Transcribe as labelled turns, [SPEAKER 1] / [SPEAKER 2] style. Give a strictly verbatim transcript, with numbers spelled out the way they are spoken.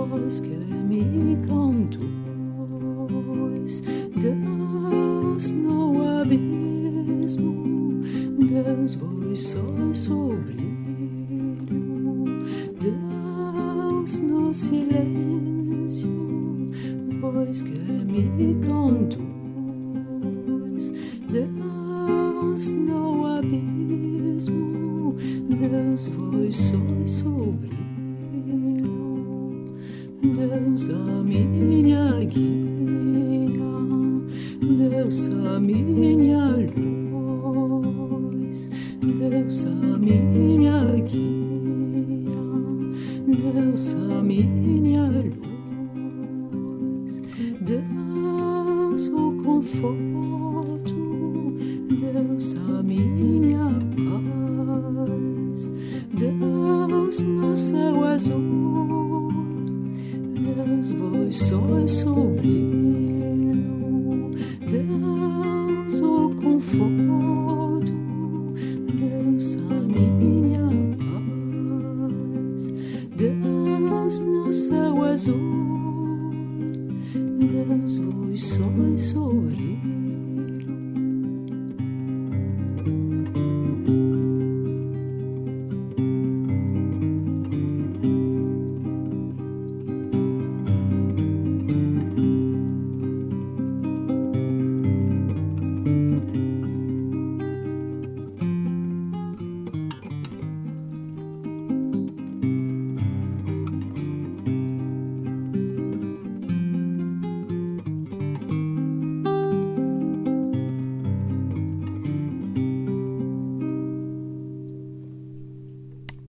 [SPEAKER 1] vós que me conduz, Deus no abismo, Deus vós sois o brilho, Deus no silêncio, vós que me conduz, Deus no abismo, Deus vós sois o brilho, Deus a minha guia, Deus a minha luz, Deus a minha guia, Deus a minha luz, Deus o conforto, Deus a minha paz, Deus no céu azul, Deus vós sois o brilho, Deus o conforto, Deus a minha paz, Deus no céu azul.